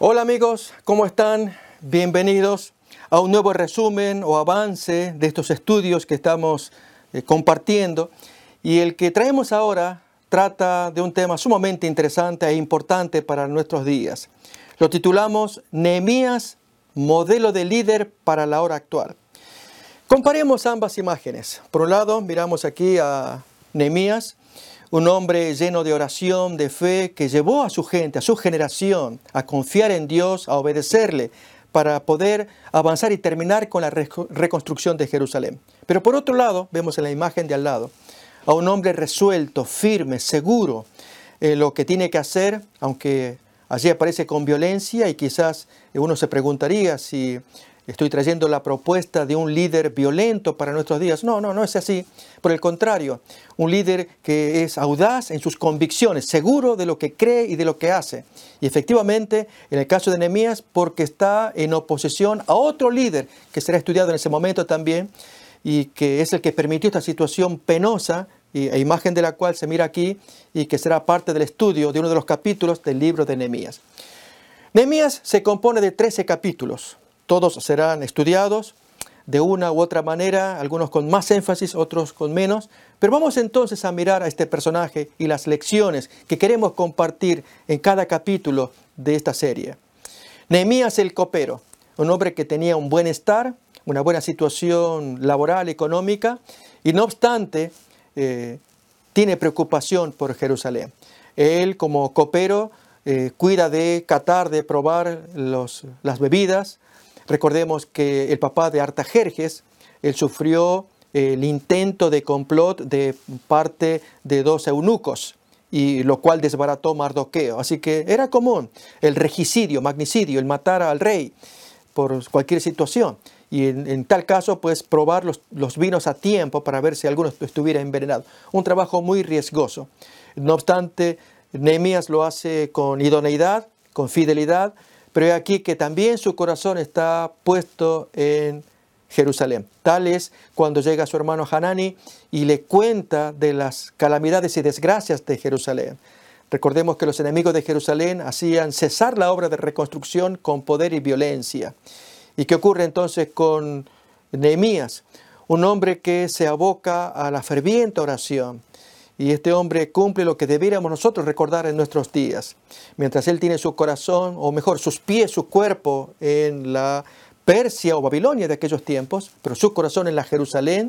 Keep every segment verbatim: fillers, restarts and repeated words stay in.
Hola amigos, ¿cómo están? Bienvenidos a un nuevo resumen o avance de estos estudios que estamos eh, compartiendo. Y el que traemos ahora trata de un tema sumamente interesante e importante para nuestros días. Lo titulamos Nehemías, modelo de líder para la hora actual. Comparemos ambas imágenes. Por un lado, miramos aquí a Nehemías, un hombre lleno de oración, de fe, que llevó a su gente, a su generación, a confiar en Dios, a obedecerle, para poder avanzar y terminar con la reconstrucción de Jerusalén. Pero por otro lado, vemos en la imagen de al lado, a un hombre resuelto, firme, seguro en lo que tiene que hacer, aunque allí aparece con violencia, y quizás uno se preguntaría si estoy trayendo la propuesta de un líder violento para nuestros días. No, no, no es así. Por el contrario, un líder que es audaz en sus convicciones, seguro de lo que cree y de lo que hace. Y efectivamente, en el caso de Nehemías, porque está en oposición a otro líder que será estudiado en ese momento también, y que es el que permitió esta situación penosa, y, e imagen de la cual se mira aquí, y que será parte del estudio de uno de los capítulos del libro de Nehemías. Nehemías se compone de trece capítulos. Todos serán estudiados de una u otra manera, algunos con más énfasis, otros con menos. Pero vamos entonces a mirar a este personaje y las lecciones que queremos compartir en cada capítulo de esta serie. Nehemías el copero, un hombre que tenía un buen estar, una buena situación laboral, económica, y no obstante, eh, tiene preocupación por Jerusalén. Él, como copero, eh, cuida de catar, de probar los, las bebidas. Recordemos que el papá de Artajerjes, él sufrió el intento de complot de parte de dos eunucos, y lo cual desbarató Mardoqueo. Así que era común el regicidio, magnicidio, el matar al rey por cualquier situación. Y en, en tal caso, pues probar los, los vinos a tiempo para ver si alguno estuviera envenenado. Un trabajo muy riesgoso. No obstante, Nehemías lo hace con idoneidad, con fidelidad, pero he aquí que también su corazón está puesto en Jerusalén. Tal es cuando llega su hermano Hanani y le cuenta de las calamidades y desgracias de Jerusalén. Recordemos que los enemigos de Jerusalén hacían cesar la obra de reconstrucción con poder y violencia. ¿Y qué ocurre entonces con Nehemías? Un hombre que se aboca a la ferviente oración. Y este hombre cumple lo que debiéramos nosotros recordar en nuestros días. Mientras él tiene su corazón, o mejor, sus pies, su cuerpo en la Persia o Babilonia de aquellos tiempos, pero su corazón en la Jerusalén,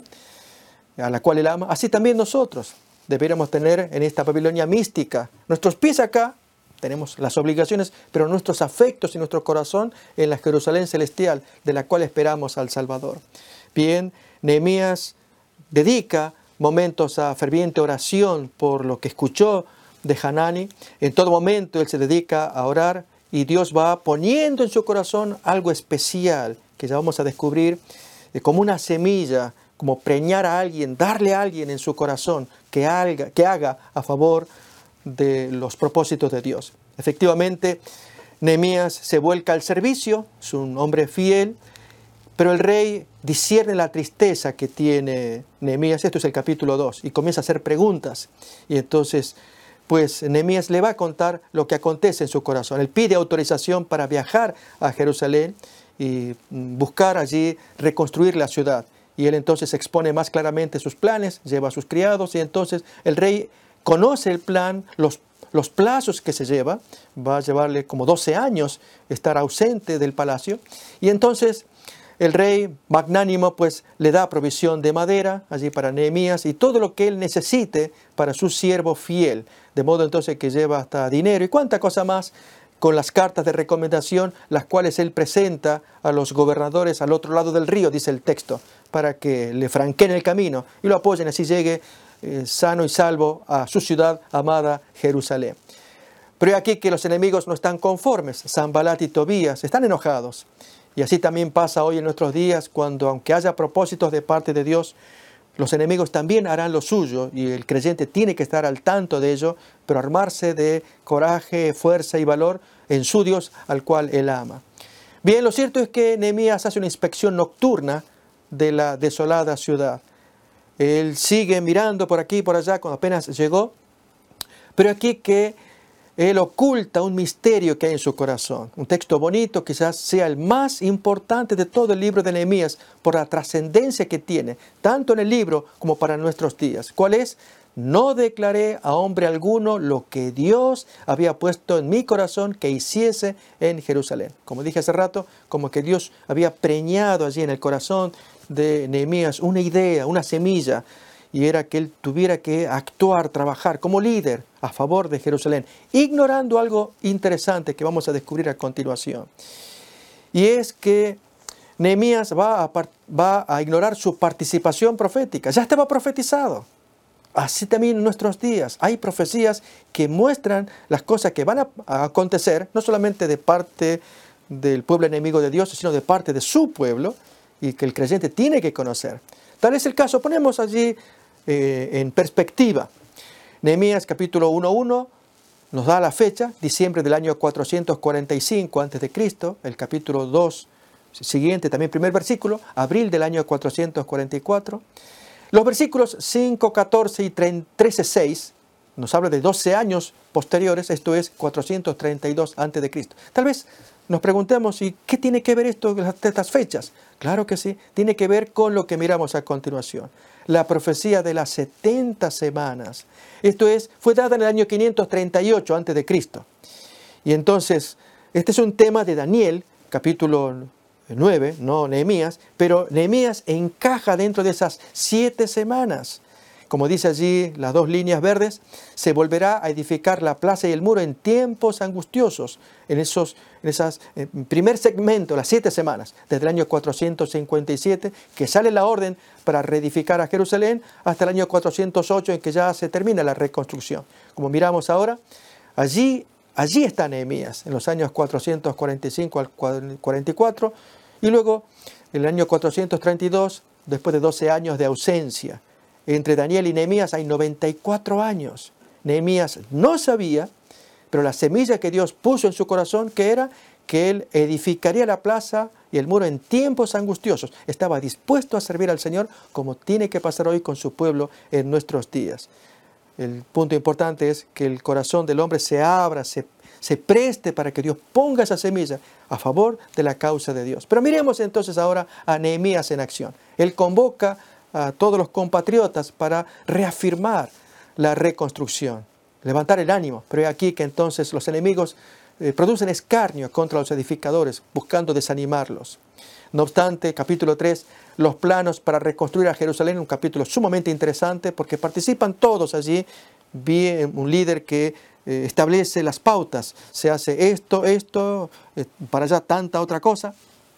a la cual él ama, así también nosotros debiéramos tener en esta Babilonia mística. Nuestros pies acá, tenemos las obligaciones, pero nuestros afectos y nuestro corazón en la Jerusalén celestial, de la cual esperamos al Salvador. Bien, Nehemías dedica momentos a ferviente oración por lo que escuchó de Hanani. En todo momento él se dedica a orar, y Dios va poniendo en su corazón algo especial que ya vamos a descubrir, eh, como una semilla, como preñar a alguien, darle a alguien en su corazón que haga, que haga a favor de los propósitos de Dios. Efectivamente, Nehemías se vuelca al servicio, es un hombre fiel. Pero el rey discierne la tristeza que tiene Nehemías. Esto es el capítulo dos. Y comienza a hacer preguntas. Y entonces, pues Nehemías le va a contar lo que acontece en su corazón. Él pide autorización para viajar a Jerusalén y buscar allí reconstruir la ciudad. Y él entonces expone más claramente sus planes, lleva a sus criados. Y entonces el rey conoce el plan, los los plazos que se lleva. Va a llevarle como doce años estar ausente del palacio. Y entonces el rey magnánimo pues le da provisión de madera allí para Nehemías y todo lo que él necesite para su siervo fiel. De modo entonces que lleva hasta dinero y cuánta cosa más, con las cartas de recomendación, las cuales él presenta a los gobernadores al otro lado del río, dice el texto, para que le franqueen el camino y lo apoyen, así llegue eh, sano y salvo a su ciudad amada Jerusalén. Pero aquí que los enemigos no están conformes. Sanbalat y Tobías están enojados. Y así también pasa hoy en nuestros días, cuando aunque haya propósitos de parte de Dios, los enemigos también harán lo suyo, y el creyente tiene que estar al tanto de ello, pero armarse de coraje, fuerza y valor en su Dios al cual él ama. Bien, lo cierto es que Nehemías hace una inspección nocturna de la desolada ciudad. Él sigue mirando por aquí y por allá cuando apenas llegó, pero aquí que Él oculta un misterio que hay en su corazón. Un texto bonito, quizás sea el más importante de todo el libro de Nehemías por la trascendencia que tiene, tanto en el libro como para nuestros días. ¿Cuál es? No declaré a hombre alguno lo que Dios había puesto en mi corazón que hiciese en Jerusalén. Como dije hace rato, como que Dios había preñado allí en el corazón de Nehemías una idea, una semilla, y era que él tuviera que actuar, trabajar como líder a favor de Jerusalén, ignorando algo interesante que vamos a descubrir a continuación. Y es que Nehemías va a, va a ignorar su participación profética. Ya estaba profetizado. Así también en nuestros días hay profecías que muestran las cosas que van a, a acontecer, no solamente de parte del pueblo enemigo de Dios, sino de parte de su pueblo, y que el creyente tiene que conocer. Tal es el caso, ponemos allí eh, en perspectiva. Nehemías capítulo uno punto uno nos da la fecha, diciembre del año cuatrocientos cuarenta y cinco antes de Cristo, el capítulo dos siguiente, también primer versículo, abril del año cuatrocientos cuarenta y cuatro. Los versículos cinco, catorce y trece, seis nos habla de doce años posteriores, esto es cuatrocientos treinta y dos antes de Cristo. Tal vez nos preguntemos, ¿y qué tiene que ver esto de estas fechas? Claro que sí, tiene que ver con lo que miramos a continuación. La profecía de las setenta semanas. Esto es, fue dada en el año quinientos treinta y ocho antes de Cristo. Y entonces, este es un tema de Daniel, capítulo nueve, no Nehemías, pero Nehemías encaja dentro de esas siete semanas. Como dice allí las dos líneas verdes, se volverá a edificar la plaza y el muro en tiempos angustiosos, en esos, en esas, en primer segmento, las siete semanas, desde el año cuatrocientos cincuenta y siete, que sale la orden para reedificar a Jerusalén, hasta el año cuatrocientos ocho, en que ya se termina la reconstrucción. Como miramos ahora, allí, allí está Nehemías, en los años cuatrocientos cuarenta y cinco al cuarenta y cuatro, y luego, en el año cuatrocientos treinta y dos, después de doce años de ausencia. Entre Daniel y Nehemías hay noventa y cuatro años. Nehemías no sabía, pero la semilla que Dios puso en su corazón, que era que él edificaría la plaza y el muro en tiempos angustiosos. Estaba dispuesto a servir al Señor como tiene que pasar hoy con su pueblo en nuestros días. El punto importante es que el corazón del hombre se abra, se, se preste para que Dios ponga esa semilla a favor de la causa de Dios. Pero miremos entonces ahora a Nehemías en acción. Él convoca a todos los compatriotas para reafirmar la reconstrucción, levantar el ánimo. Pero es aquí que entonces los enemigos eh, producen escarnio contra los edificadores, buscando desanimarlos. No obstante, capítulo tres, los planos para reconstruir a Jerusalén, un capítulo sumamente interesante porque participan todos allí. Vi un líder que eh, establece las pautas, se hace esto, esto, eh, para allá tanta otra cosa.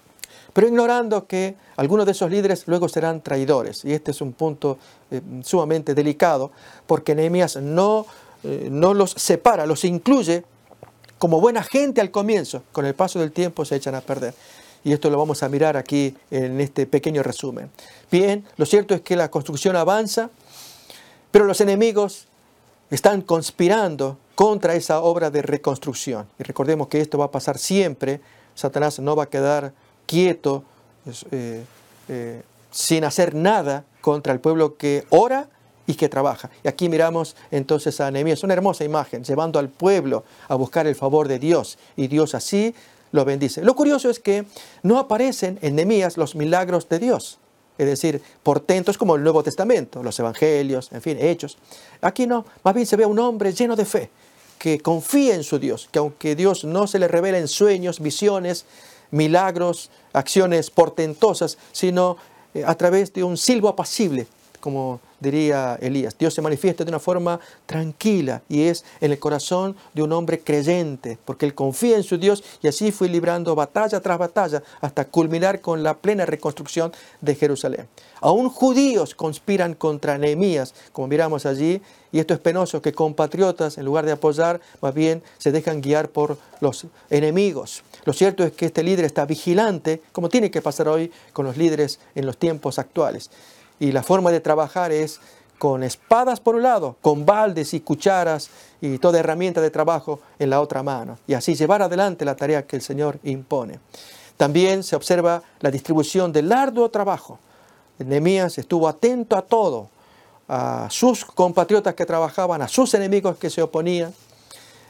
Pero ignorando que algunos de esos líderes luego serán traidores. Y este es un punto eh, sumamente delicado, porque Nehemías no, eh, no los separa, los incluye como buena gente al comienzo. Con el paso del tiempo se echan a perder. Y esto lo vamos a mirar aquí en este pequeño resumen. Bien, lo cierto es que la construcción avanza, pero los enemigos están conspirando contra esa obra de reconstrucción. Y recordemos que esto va a pasar siempre. Satanás no va a quedar quieto, eh, eh, sin hacer nada contra el pueblo que ora y que trabaja. Y aquí miramos entonces a Nehemías, una hermosa imagen, llevando al pueblo a buscar el favor de Dios, y Dios así lo bendice. Lo curioso es que no aparecen en Nehemías los milagros de Dios, es decir, portentos como el Nuevo Testamento, los evangelios, en fin, hechos. Aquí no, más bien se ve a un hombre lleno de fe, que confía en su Dios, que aunque Dios no se le revela en sueños, visiones, milagros, acciones portentosas, sino eh, a través de un silbo apacible, como diría Elías. Dios se manifiesta de una forma tranquila y es en el corazón de un hombre creyente, porque él confía en su Dios, y así fue librando batalla tras batalla hasta culminar con la plena reconstrucción de Jerusalén. Aún judíos conspiran contra Nehemías, como miramos allí, y esto es penoso, que compatriotas, en lugar de apoyar, más bien se dejan guiar por los enemigos. Lo cierto es que este líder está vigilante, como tiene que pasar hoy con los líderes en los tiempos actuales. Y la forma de trabajar es con espadas por un lado, con baldes y cucharas y toda herramienta de trabajo en la otra mano. Y así llevar adelante la tarea que el Señor impone. También se observa la distribución del arduo trabajo. Nehemías estuvo atento a todo, a sus compatriotas que trabajaban, a sus enemigos que se oponían.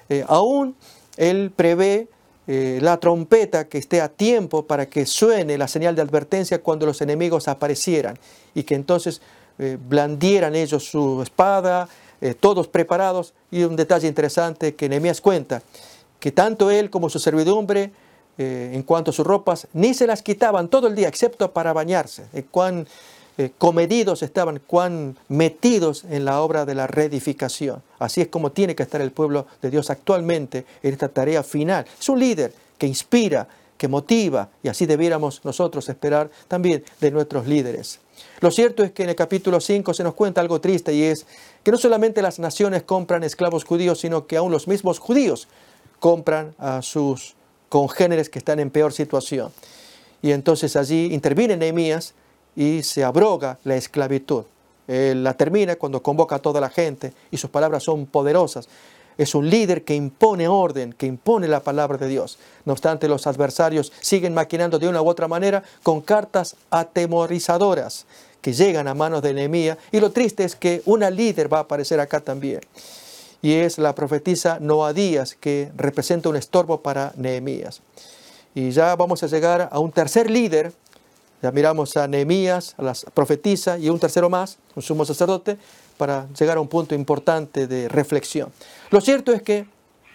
eh, aún él prevé eh, la trompeta que esté a tiempo para que suene la señal de advertencia cuando los enemigos aparecieran y que entonces eh, blandieran ellos su espada, eh, todos preparados. Y un detalle interesante que Nehemías cuenta, que tanto él como su servidumbre, eh, en cuanto a sus ropas, ni se las quitaban todo el día, excepto para bañarse. Eh, cuán eh, comedidos estaban, cuán metidos en la obra de la reedificación. Así es como tiene que estar el pueblo de Dios actualmente en esta tarea final. Es un líder que inspira, que motiva, y así debiéramos nosotros esperar también de nuestros líderes. Lo cierto es que en el capítulo cinco se nos cuenta algo triste, y es que no solamente las naciones compran esclavos judíos, sino que aún los mismos judíos compran a sus congéneres que están en peor situación. Y entonces allí interviene Nehemías y se abroga la esclavitud. Él la termina cuando convoca a toda la gente y sus palabras son poderosas. Es un líder que impone orden, que impone la palabra de Dios. No obstante, los adversarios siguen maquinando de una u otra manera con cartas atemorizadoras que llegan a manos de Nehemías. Y lo triste es que una líder va a aparecer acá también. Y es la profetisa Noadías, que representa un estorbo para Nehemías. Y ya vamos a llegar a un tercer líder. Ya miramos a Nehemías, a la profetisa y un tercero más, un sumo sacerdote, para llegar a un punto importante de reflexión. Lo cierto es que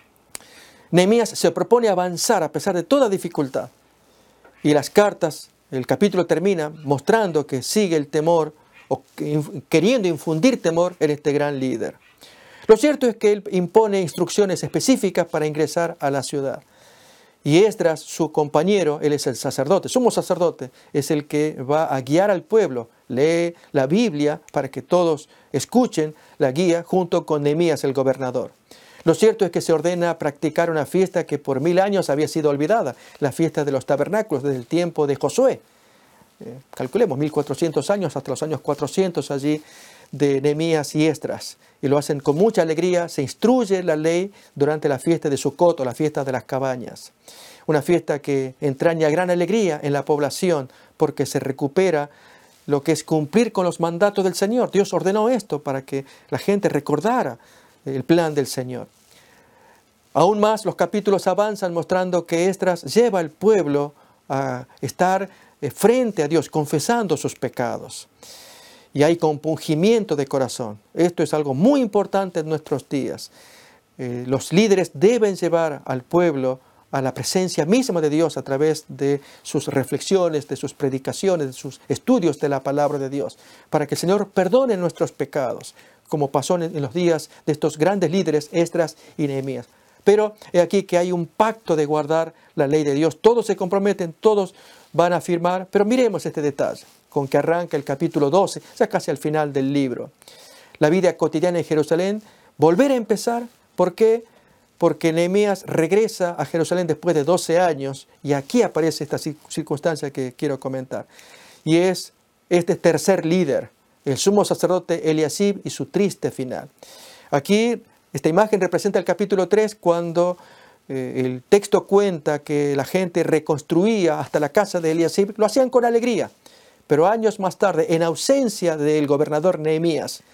Nehemías se propone avanzar a pesar de toda dificultad. Y las cartas, el capítulo termina mostrando que sigue el temor, o queriendo infundir temor en este gran líder. Lo cierto es que él impone instrucciones específicas para ingresar a la ciudad. Y Esdras, su compañero, él es el sacerdote, sumo sacerdote, es el que va a guiar al pueblo. Lee la Biblia para que todos escuchen la guía junto con Nehemías, el gobernador. Lo cierto es que se ordena practicar una fiesta que por mil años había sido olvidada, la fiesta de los tabernáculos desde el tiempo de Josué. Eh, calculemos, mil cuatrocientos años hasta los años cuatrocientos allí de Nehemías y Esdras. Y lo hacen con mucha alegría. Se instruye la ley durante la fiesta de Sucot, la fiesta de las cabañas. Una fiesta que entraña gran alegría en la población porque se recupera lo que es cumplir con los mandatos del Señor. Dios ordenó esto para que la gente recordara el plan del Señor. Aún más, los capítulos avanzan mostrando que Esdras lleva al pueblo a estar frente a Dios, confesando sus pecados. Y hay compungimiento de corazón. Esto es algo muy importante en nuestros días. Eh, los líderes deben llevar al pueblo a la presencia misma de Dios a través de sus reflexiones, de sus predicaciones, de sus estudios de la palabra de Dios, para que el Señor perdone nuestros pecados, como pasó en, en los días de estos grandes líderes, Esdras y Nehemías. Pero he aquí que hay un pacto de guardar la ley de Dios. Todos se comprometen, todos van a firmar, pero miremos este detalle, con que arranca el capítulo doce, ya casi al final del libro. La vida cotidiana en Jerusalén, volver a empezar. ¿Por qué? Porque Nehemías regresa a Jerusalén después de doce años, y aquí aparece esta circunstancia que quiero comentar. Y es este tercer líder, el sumo sacerdote Eliasib, y su triste final. Aquí esta imagen representa el capítulo tres, cuando eh, el texto cuenta que la gente reconstruía hasta la casa de Eliasib. Lo hacían con alegría. Pero años más tarde, en ausencia del gobernador Nehemías,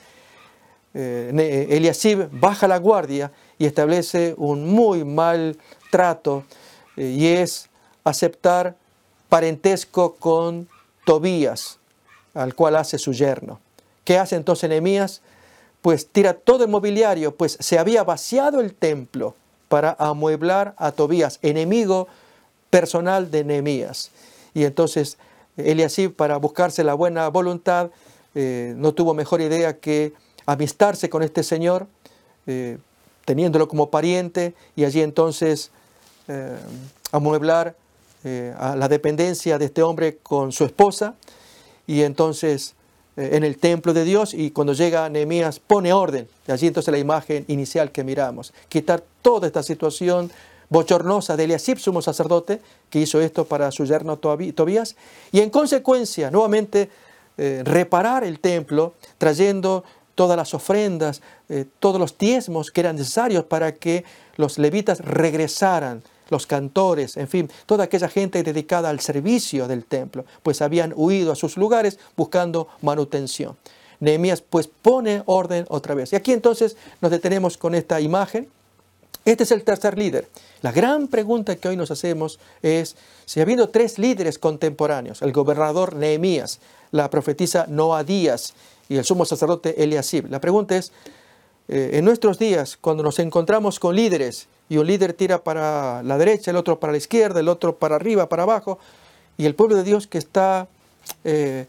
eh, Eliasib baja la guardia y establece un muy mal trato, eh, y es aceptar parentesco con Tobías, al cual hace su yerno. ¿Qué hace entonces Nehemías? Pues tira todo el mobiliario, pues se había vaciado el templo para amueblar a Tobías, enemigo personal de Nehemías. Y entonces Eliasib, para buscarse la buena voluntad, eh, no tuvo mejor idea que amistarse con este señor, eh, teniéndolo como pariente, y allí entonces eh, amueblar eh, a la dependencia de este hombre con su esposa, y entonces eh, en el templo de Dios. Y cuando llega Nehemías pone orden, y allí entonces la imagen inicial que miramos, quitar toda esta situación bochornosa de Eliasib, sumo sacerdote, que hizo esto para su yerno Tobías, y en consecuencia nuevamente eh, reparar el templo, trayendo todas las ofrendas, eh, todos los diezmos que eran necesarios para que los levitas regresaran, los cantores, en fin, toda aquella gente dedicada al servicio del templo, pues habían huido a sus lugares buscando manutención. Nehemías pues pone orden otra vez. Y aquí entonces nos detenemos con esta imagen. Este es el tercer líder. La gran pregunta que hoy nos hacemos es si habiendo tres líderes contemporáneos, el gobernador Nehemías, la profetisa Noadías y el sumo sacerdote Eliasib. La pregunta es, eh, en nuestros días, cuando nos encontramos con líderes y un líder tira para la derecha, el otro para la izquierda, el otro para arriba, para abajo, y el pueblo de Dios que está eh,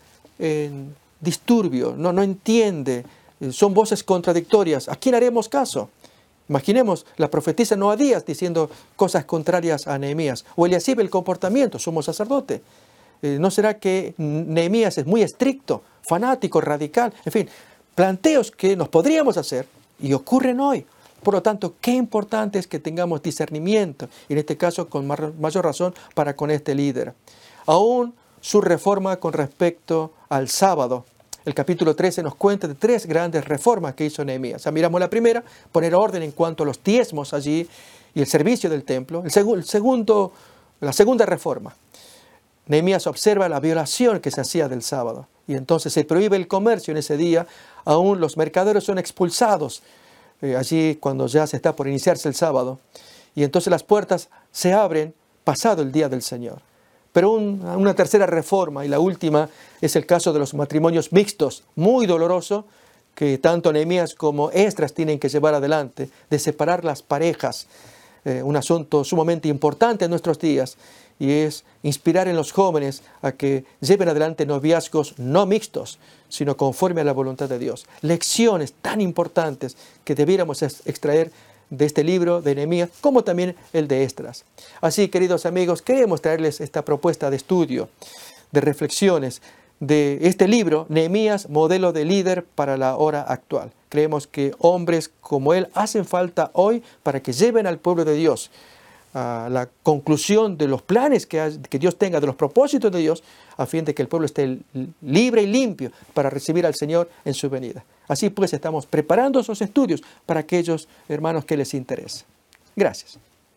en disturbio, no, no entiende, eh, son voces contradictorias, ¿a quién haremos caso? Imaginemos la profetisa Noadías diciendo cosas contrarias a Nehemías, o Eliasib el comportamiento, sumo sacerdote. Eh, ¿No será que Nehemías es muy estricto, fanático, radical? En fin, planteos que nos podríamos hacer y ocurren hoy. Por lo tanto, qué importante es que tengamos discernimiento, y en este caso con mayor razón para con este líder. Aún su reforma con respecto al sábado. El capítulo trece nos cuenta de tres grandes reformas que hizo Nehemías. O sea, miramos la primera, poner orden en cuanto a los diezmos allí y el servicio del templo. El, seg el segundo, la segunda reforma. Nehemías observa la violación que se hacía del sábado y entonces se prohíbe el comercio en ese día. Aún los mercaderes son expulsados eh, allí cuando ya se está por iniciarse el sábado. Y entonces las puertas se abren pasado el día del Señor. Pero un, una tercera reforma, y la última, es el caso de los matrimonios mixtos, muy doloroso, que tanto Nehemías como Esdras tienen que llevar adelante, de separar las parejas, eh, un asunto sumamente importante en nuestros días, y es inspirar en los jóvenes a que lleven adelante noviazgos no mixtos, sino conforme a la voluntad de Dios. Lecciones tan importantes que debiéramos extraer de este libro de Nehemías, como también el de Esdras. Así, queridos amigos, queremos traerles esta propuesta de estudio, de reflexiones de este libro, Nehemías, modelo de líder para la hora actual. Creemos que hombres como él hacen falta hoy para que lleven al pueblo de Dios a la conclusión de los planes que, que Dios tenga, de los propósitos de Dios, a fin de que el pueblo esté libre y limpio para recibir al Señor en su venida. Así pues, estamos preparando esos estudios para aquellos hermanos que les interesa. Gracias.